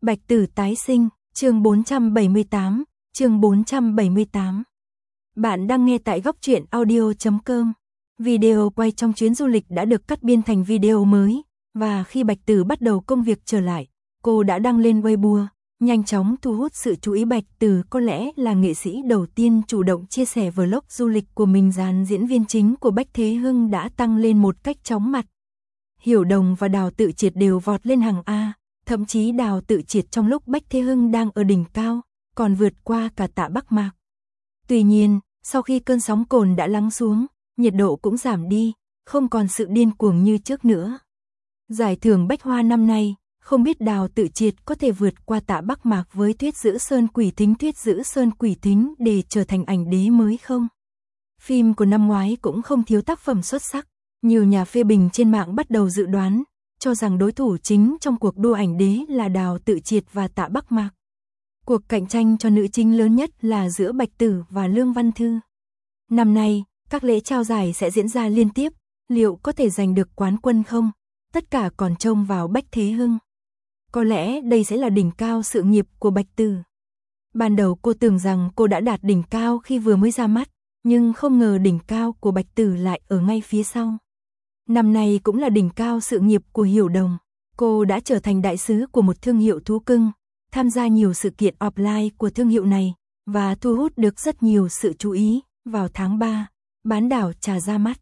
Bạch Tử tái sinh, chương 478, chương 478. Bạn đang nghe tại góc truyện audio.com. Video quay trong chuyến du lịch đã được cắt biên thành video mới, và khi Bạch Tử bắt đầu công việc trở lại, cô đã đăng lên Weibo, nhanh chóng thu hút sự chú ý. Bạch Tử có lẽ là nghệ sĩ đầu tiên chủ động chia sẻ vlog du lịch của mình. Dàn diễn viên chính của Bách Thế Hưng đã tăng lên một cách chóng mặt. Hiểu Đồng và Đào Tự Triệt đều vọt lên hàng A. Thậm chí Đào Tự Triệt trong lúc Bách Thế Hưng đang ở đỉnh cao, còn vượt qua cả Tạ Bắc Mạc. Tuy nhiên, sau khi cơn sóng cồn đã lắng xuống, nhiệt độ cũng giảm đi, không còn sự điên cuồng như trước nữa. Giải thưởng Bách Hoa năm nay, không biết Đào Tự Triệt có thể vượt qua Tạ Bắc Mạc với Tuyết Giữ Sơn Quỷ Thính. Tuyết Giữ Sơn Quỷ Thính để trở thành ảnh đế mới không? Phim của năm ngoái cũng không thiếu tác phẩm xuất sắc, nhiều nhà phê bình trên mạng bắt đầu dự đoán, cho rằng đối thủ chính trong cuộc đua ảnh đế là Đào Tự Triệt và Tạ Bắc Mạc. Cuộc cạnh tranh cho nữ chính lớn nhất là giữa Bạch Tử và Lương Văn Thư. Năm nay, các lễ trao giải sẽ diễn ra liên tiếp, liệu có thể giành được quán quân không? Tất cả còn trông vào Bách Thế Hưng. Có lẽ đây sẽ là đỉnh cao sự nghiệp của Bạch Tử. Ban đầu cô tưởng rằng cô đã đạt đỉnh cao khi vừa mới ra mắt, nhưng không ngờ đỉnh cao của Bạch Tử lại ở ngay phía sau. Năm nay cũng là đỉnh cao sự nghiệp của Hiểu Đồng. Cô đã trở thành đại sứ của một thương hiệu thú cưng, tham gia nhiều sự kiện offline của thương hiệu này, và thu hút được rất nhiều sự chú ý. Vào tháng 3, Bán đảo trà ra mắt.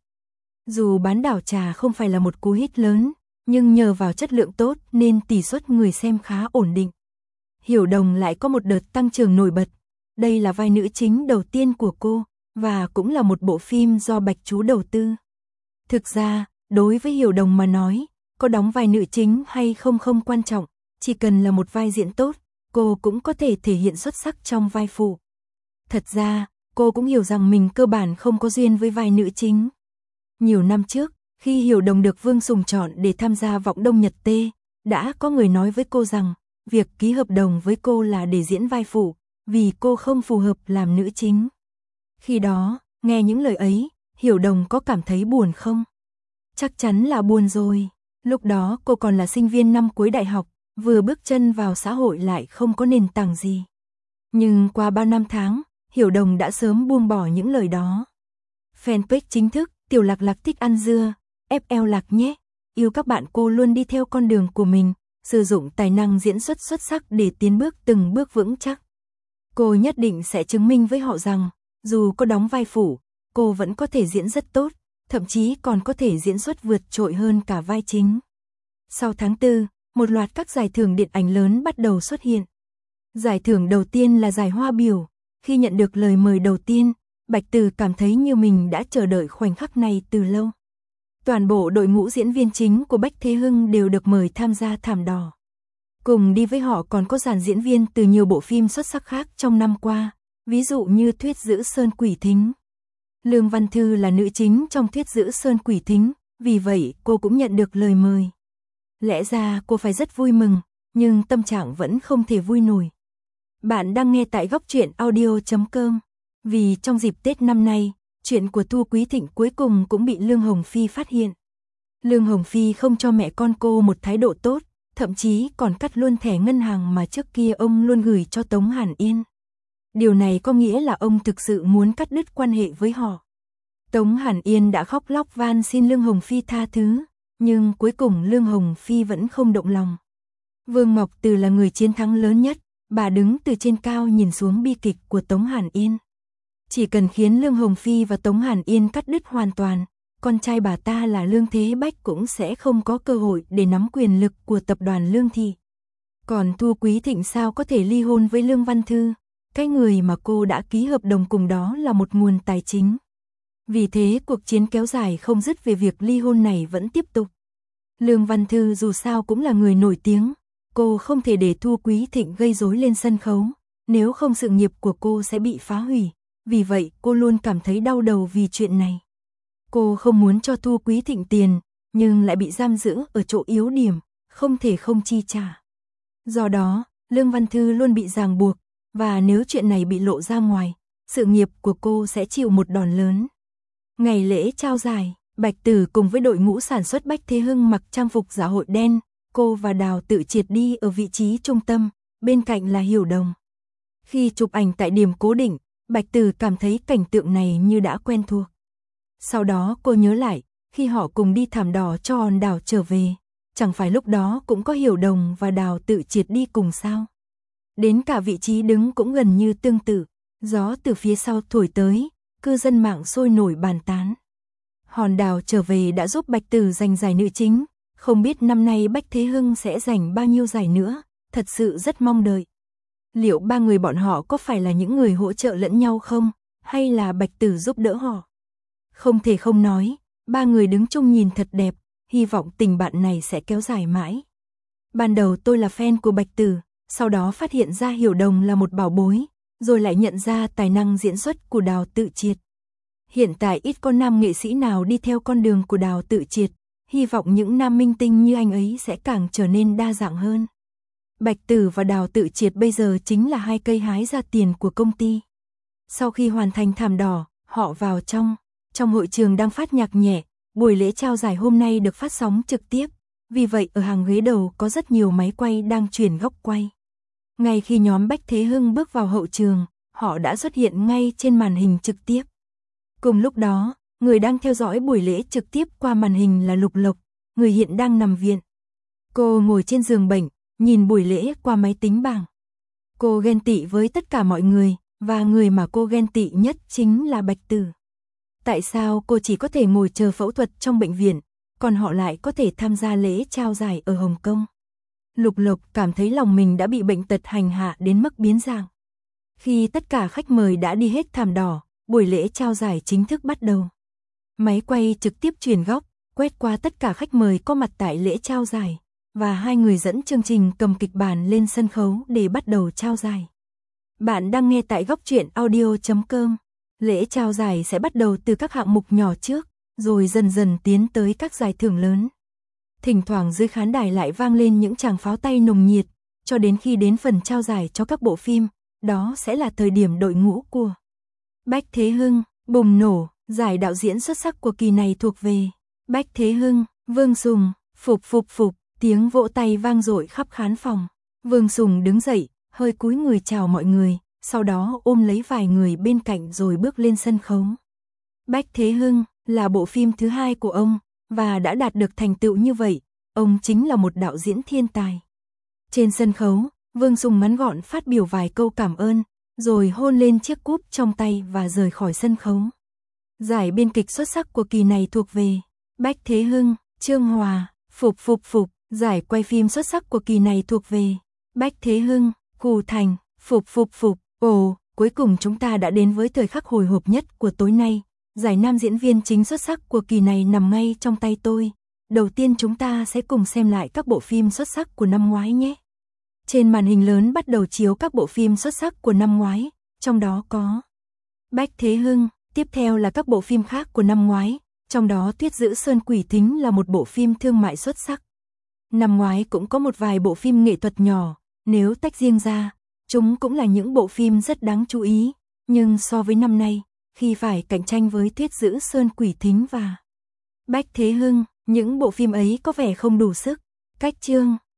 Dù Bán đảo trà không phải là một cú hit lớn, nhưng nhờ vào chất lượng tốt nên tỷ suất người xem khá ổn định. Hiểu Đồng lại có một đợt tăng trưởng nổi bật. Đây là vai nữ chính đầu tiên của cô, và cũng là một bộ phim do Bạch Chú đầu tư. Thực ra, đối với Hiểu Đồng mà nói, có đóng vai nữ chính hay không không quan trọng, chỉ cần là một vai diễn tốt, cô cũng có thể thể hiện xuất sắc trong vai phụ. Thật ra, cô cũng hiểu rằng mình cơ bản không có duyên với vai nữ chính. Nhiều năm trước, khi Hiểu Đồng được Vương Sùng chọn để tham gia Vọng Đông Nhật Tê, đã có người nói với cô rằng, việc ký hợp đồng với cô là để diễn vai phụ, vì cô không phù hợp làm nữ chính. Khi đó, nghe những lời ấy, Hiểu Đồng có cảm thấy buồn không? Chắc chắn là buồn rồi. Lúc đó cô còn là sinh viên năm cuối đại học, vừa bước chân vào xã hội lại không có nền tảng gì. Nhưng qua bao năm tháng, Hiểu Đồng đã sớm buông bỏ những lời đó. Fanpage chính thức, Tiểu Lạc Lạc thích ăn dưa, FL Lạc nhé. Yêu các bạn. Cô luôn đi theo con đường của mình, sử dụng tài năng diễn xuất xuất sắc để tiến bước từng bước vững chắc. Cô nhất định sẽ chứng minh với họ rằng, dù có đóng vai phụ, cô vẫn có thể diễn rất tốt, thậm chí còn có thể diễn xuất vượt trội hơn cả vai chính. Sau tháng 4, một loạt các giải thưởng điện ảnh lớn bắt đầu xuất hiện. Giải thưởng đầu tiên là giải Hoa Biểu. Khi nhận được lời mời đầu tiên, Bạch Tử cảm thấy như mình đã chờ đợi khoảnh khắc này từ lâu. Toàn bộ đội ngũ diễn viên chính của Bách Thế Hưng đều được mời tham gia thảm đỏ. Cùng đi với họ còn có dàn diễn viên từ nhiều bộ phim xuất sắc khác trong năm qua, ví dụ như Tuyết Giữ Sơn Quỷ Thính. Lương Văn Thư là nữ chính trong Tuyết Giữ Sơn Quỷ Thính, vì vậy cô cũng nhận được lời mời. Lẽ ra cô phải rất vui mừng, nhưng tâm trạng vẫn không thể vui nổi. Bạn đang nghe tại góc truyện audio.com. Vì trong dịp Tết năm nay, chuyện của Thu Quý Thịnh cuối cùng cũng bị Lương Hồng Phi phát hiện. Lương Hồng Phi không cho mẹ con cô một thái độ tốt, thậm chí còn cắt luôn thẻ ngân hàng mà trước kia ông luôn gửi cho Tống Hàn Yên. Điều này có nghĩa là ông thực sự muốn cắt đứt quan hệ với họ. Tống Hàn Yên đã khóc lóc van xin Lương Hồng Phi tha thứ, nhưng cuối cùng Lương Hồng Phi vẫn không động lòng. Vương Ngọc Từ là người chiến thắng lớn nhất, bà đứng từ trên cao nhìn xuống bi kịch của Tống Hàn Yên. Chỉ cần khiến Lương Hồng Phi và Tống Hàn Yên cắt đứt hoàn toàn, con trai bà ta là Lương Thế Bách cũng sẽ không có cơ hội để nắm quyền lực của tập đoàn Lương Thị. Còn Thu Quý Thịnh sao có thể ly hôn với Lương Văn Thư? Cái người mà cô đã ký hợp đồng cùng đó là một nguồn tài chính. Vì thế cuộc chiến kéo dài không dứt về việc ly hôn này vẫn tiếp tục. Lương Văn Thư dù sao cũng là người nổi tiếng, cô không thể để Thu Quý Thịnh gây rối lên sân khấu, nếu không sự nghiệp của cô sẽ bị phá hủy. Vì vậy cô luôn cảm thấy đau đầu vì chuyện này. Cô không muốn cho Thu Quý Thịnh tiền, nhưng lại bị giam giữ ở chỗ yếu điểm, không thể không chi trả. Do đó, Lương Văn Thư luôn bị ràng buộc, và nếu chuyện này bị lộ ra ngoài, sự nghiệp của cô sẽ chịu một đòn lớn. Ngày lễ trao giải, Bạch Tử cùng với đội ngũ sản xuất Bách Thế Hưng mặc trang phục dạ hội đen, cô và Đào Tự Triệt đi ở vị trí trung tâm, bên cạnh là Hiểu Đồng. Khi chụp ảnh tại điểm cố định, Bạch Tử cảm thấy cảnh tượng này như đã quen thuộc. Sau đó cô nhớ lại, khi họ cùng đi thảm đỏ cho hòn đảo trở về, chẳng phải lúc đó cũng có Hiểu Đồng và Đào Tự Triệt đi cùng sao? Đến cả vị trí đứng cũng gần như tương tự, gió từ phía sau thổi tới, cư dân mạng sôi nổi bàn tán. Hòn đảo trở về đã giúp Bạch Tử giành giải nữ chính, không biết năm nay Bách Thế Hưng sẽ giành bao nhiêu giải nữa, thật sự rất mong đợi. Liệu ba người bọn họ có phải là những người hỗ trợ lẫn nhau không, hay là Bạch Tử giúp đỡ họ? Không thể không nói, ba người đứng chung nhìn thật đẹp, hy vọng tình bạn này sẽ kéo dài mãi. Ban đầu tôi là fan của Bạch Tử, sau đó phát hiện ra Hiểu Đồng là một bảo bối, rồi lại nhận ra tài năng diễn xuất của Đào Tự Triệt. Hiện tại ít có nam nghệ sĩ nào đi theo con đường của Đào Tự Triệt, hy vọng những nam minh tinh như anh ấy sẽ càng trở nên đa dạng hơn. Bạch Tử và Đào Tự Triệt bây giờ chính là hai cây hái ra tiền của công ty. Sau khi hoàn thành thảm đỏ, họ vào trong hội trường đang phát nhạc nhẹ, buổi lễ trao giải hôm nay được phát sóng trực tiếp, vì vậy ở hàng ghế đầu có rất nhiều máy quay đang chuyển góc quay. Ngay khi nhóm Bách Thế Hưng bước vào hậu trường, họ đã xuất hiện ngay trên màn hình trực tiếp. Cùng lúc đó, người đang theo dõi buổi lễ trực tiếp qua màn hình là Lục Lộc, người hiện đang nằm viện. Cô ngồi trên giường bệnh, nhìn buổi lễ qua máy tính bảng. Cô ghen tị với tất cả mọi người, và người mà cô ghen tị nhất chính là Bạch Tử. Tại sao cô chỉ có thể ngồi chờ phẫu thuật trong bệnh viện, còn họ lại có thể tham gia lễ trao giải ở Hồng Kông? Lục Lộc cảm thấy lòng mình đã bị bệnh tật hành hạ đến mức biến dạng. Khi tất cả khách mời đã đi hết thảm đỏ, buổi lễ trao giải chính thức bắt đầu. Máy quay trực tiếp chuyển góc, quét qua tất cả khách mời có mặt tại lễ trao giải, và hai người dẫn chương trình cầm kịch bản lên sân khấu để bắt đầu trao giải. Bạn đang nghe tại Góc Truyện Audio.com. Lễ trao giải sẽ bắt đầu từ các hạng mục nhỏ trước, rồi dần dần tiến tới các giải thưởng lớn. Thỉnh thoảng dưới khán đài lại vang lên những tràng pháo tay nồng nhiệt, cho đến khi đến phần trao giải cho các bộ phim, đó sẽ là thời điểm đội ngũ của Bách Thế Hưng bùng nổ. Giải đạo diễn xuất sắc của kỳ này thuộc về Bách Thế Hưng. Vương Sùng, phục, tiếng vỗ tay vang dội khắp khán phòng. Vương Sùng đứng dậy, hơi cúi người chào mọi người, sau đó ôm lấy vài người bên cạnh rồi bước lên sân khấu. Bách Thế Hưng là bộ phim thứ 2 của ông, và đã đạt được thành tựu như vậy, ông chính là một đạo diễn thiên tài. Trên sân khấu, Vương Sùng ngắn gọn phát biểu vài câu cảm ơn, rồi hôn lên chiếc cúp trong tay và rời khỏi sân khấu. Giải biên kịch xuất sắc của kỳ này thuộc về Bách Thế Hưng. Trương Hòa, phục. Giải quay phim xuất sắc của kỳ này thuộc về Bách Thế Hưng. Cù Thành, phục. Ồ, cuối cùng chúng ta đã đến với thời khắc hồi hộp nhất của tối nay. Giải nam diễn viên chính xuất sắc của kỳ này nằm ngay trong tay tôi. Đầu tiên chúng ta sẽ cùng xem lại các bộ phim xuất sắc của năm ngoái nhé. Trên màn hình lớn bắt đầu chiếu các bộ phim xuất sắc của năm ngoái, trong đó có Bách Thế Hưng. Tiếp theo là các bộ phim khác của năm ngoái, trong đó Tuyết Giữ Sơn Quỷ Thính là một bộ phim thương mại xuất sắc. Năm ngoái cũng có một vài bộ phim nghệ thuật nhỏ, nếu tách riêng ra, chúng cũng là những bộ phim rất đáng chú ý, nhưng so với năm nay, khi phải cạnh tranh với Tuyết Giữ Sơn Quỷ Thính và Bách Thế Hưng, những bộ phim ấy có vẻ không đủ sức. Cách chương